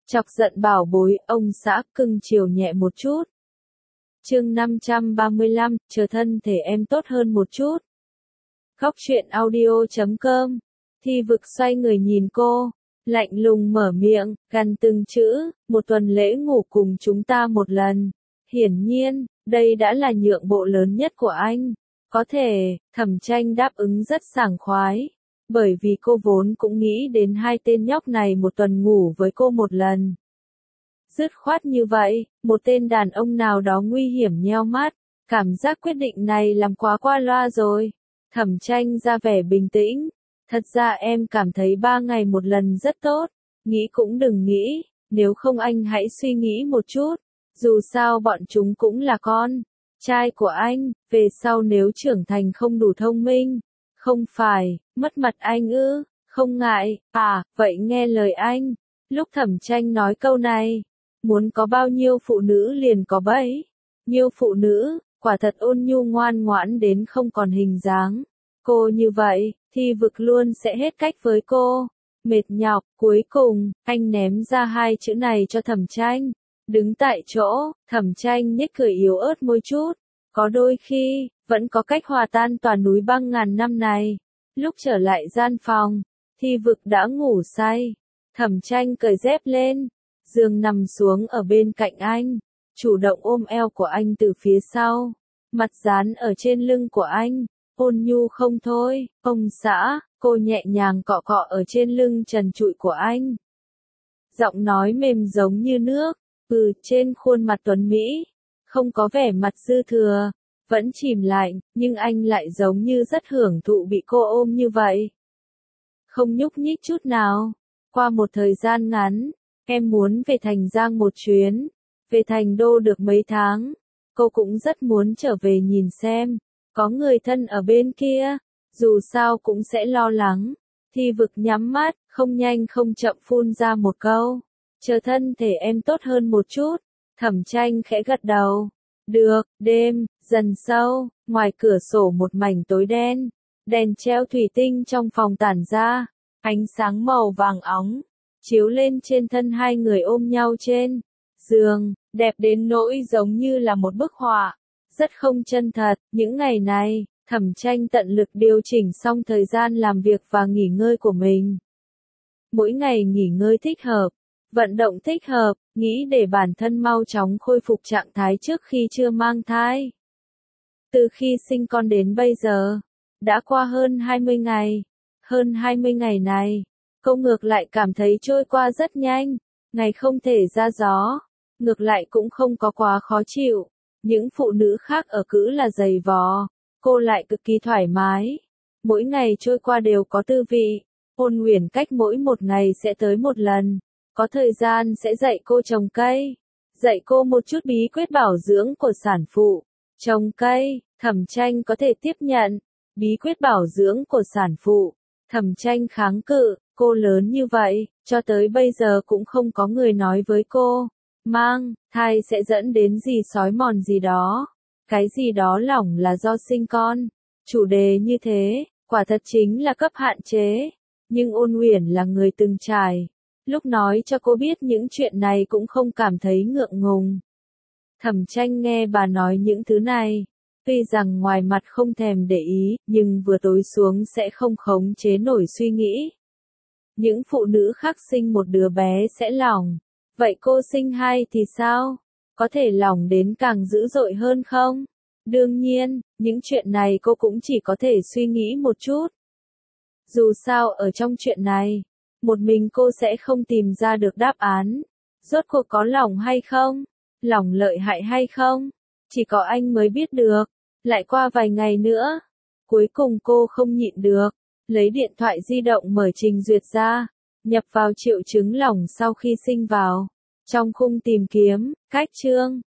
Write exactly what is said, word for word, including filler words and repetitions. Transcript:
Chọc giận bảo bối, ông xã cưng chiều nhẹ một chút. Chương năm trăm ba mươi lăm, chờ thân thể em tốt hơn một chút. Góc truyện audio chấm com. Thi Vực xoay người nhìn cô, lạnh lùng mở miệng, gằn từng chữ, một tuần lễ ngủ cùng chúng ta một lần. Hiển nhiên, đây đã là nhượng bộ lớn nhất của anh. Có thể, Thẩm Tranh đáp ứng rất sảng khoái, bởi vì cô vốn cũng nghĩ đến hai tên nhóc này một tuần ngủ với cô một lần. Dứt khoát như vậy, một tên đàn ông nào đó nguy hiểm nheo mắt, cảm giác quyết định này làm quá qua loa rồi. Thẩm Tranh ra vẻ bình tĩnh, thật ra em cảm thấy ba ngày một lần rất tốt, nghĩ cũng đừng nghĩ, nếu không anh hãy suy nghĩ một chút, dù sao bọn chúng cũng là con trai của anh, về sau nếu trưởng thành không đủ thông minh, không phải, mất mặt anh ư, không ngại, à, vậy nghe lời anh. Lúc Thẩm Tranh nói câu này, muốn có bao nhiêu phụ nữ liền có bấy nhiêu phụ nữ, quả thật ôn nhu ngoan ngoãn đến không còn hình dáng. Cô như vậy, Thi Vực luôn sẽ hết cách với cô. Mệt nhọc, cuối cùng, anh ném ra hai chữ này cho Thẩm Tranh. Đứng tại chỗ, Thẩm Tranh nhếch cười yếu ớt môi chút. Có đôi khi, vẫn có cách hòa tan tòa núi băng ngàn năm này. Lúc trở lại gian phòng, Thi Vực đã ngủ say. Thẩm Tranh cởi dép lên, giường nằm xuống ở bên cạnh anh, chủ động ôm eo của anh từ phía sau, mặt dán ở trên lưng của anh, ôn nhu không thôi. Ông xã, cô nhẹ nhàng cọ cọ ở trên lưng trần trụi của anh. Giọng nói mềm giống như nước, ừ, trên khuôn mặt tuấn Mỹ, không có vẻ mặt dư thừa, vẫn chìm lạnh, nhưng anh lại giống như rất hưởng thụ bị cô ôm như vậy. Không nhúc nhích chút nào. Qua một thời gian ngắn, em muốn về Thành Giang một chuyến, về Thành Đô được mấy tháng, cô cũng rất muốn trở về nhìn xem, có người thân ở bên kia, dù sao cũng sẽ lo lắng. Thi Vực nhắm mắt, không nhanh không chậm phun ra một câu, chờ thân thể em tốt hơn một chút. Thẩm Tranh khẽ gật đầu. Được. Đêm dần sâu, ngoài cửa sổ một mảnh tối đen, đèn treo thủy tinh trong phòng tản ra, ánh sáng màu vàng óng chiếu lên trên thân hai người ôm nhau trên giường, đẹp đến nỗi giống như là một bức họa, rất không chân thật. Những ngày này, Thẩm Tranh tận lực điều chỉnh xong thời gian làm việc và nghỉ ngơi của mình. Mỗi ngày nghỉ ngơi thích hợp, vận động thích hợp, nghĩ để bản thân mau chóng khôi phục trạng thái trước khi chưa mang thai. Từ khi sinh con đến bây giờ, đã qua hơn hai mươi ngày. Hơn hai mươi ngày này, cô ngược lại cảm thấy trôi qua rất nhanh, ngày không thể ra gió, ngược lại cũng không có quá khó chịu. Những phụ nữ khác ở cữ là giày vò, cô lại cực kỳ thoải mái. Mỗi ngày trôi qua đều có tư vị. Ôn Nguyền cách mỗi một ngày sẽ tới một lần, có thời gian sẽ dạy cô trồng cây, dạy cô một chút bí quyết bảo dưỡng của sản phụ. Trồng cây, Thẩm Tranh có thể tiếp nhận. Bí quyết bảo dưỡng của sản phụ, Thẩm Tranh kháng cự. Cô lớn như vậy, cho tới bây giờ cũng không có người nói với cô, mang thai sẽ dẫn đến gì sói mòn gì đó, cái gì đó lỏng là do sinh con. Chủ đề như thế, quả thật chính là cấp hạn chế. Nhưng Ôn Uyển là người từng trải, lúc nói cho cô biết những chuyện này cũng không cảm thấy ngượng ngùng. Thẩm Tranh nghe bà nói những thứ này, tuy rằng ngoài mặt không thèm để ý, nhưng vừa tối xuống sẽ không khống chế nổi suy nghĩ. Những phụ nữ khác sinh một đứa bé sẽ lỏng, vậy cô sinh hai thì sao? Có thể lỏng đến càng dữ dội hơn không? Đương nhiên, những chuyện này cô cũng chỉ có thể suy nghĩ một chút. Dù sao ở trong chuyện này, một mình cô sẽ không tìm ra được đáp án. Rốt cuộc có lỏng hay không? Lỏng lợi hại hay không? Chỉ có anh mới biết được. Lại qua vài ngày nữa, cuối cùng cô không nhịn được, lấy điện thoại di động mở trình duyệt ra, nhập vào triệu chứng lỏng sau khi sinh vào. Trong khung tìm kiếm, cách chương,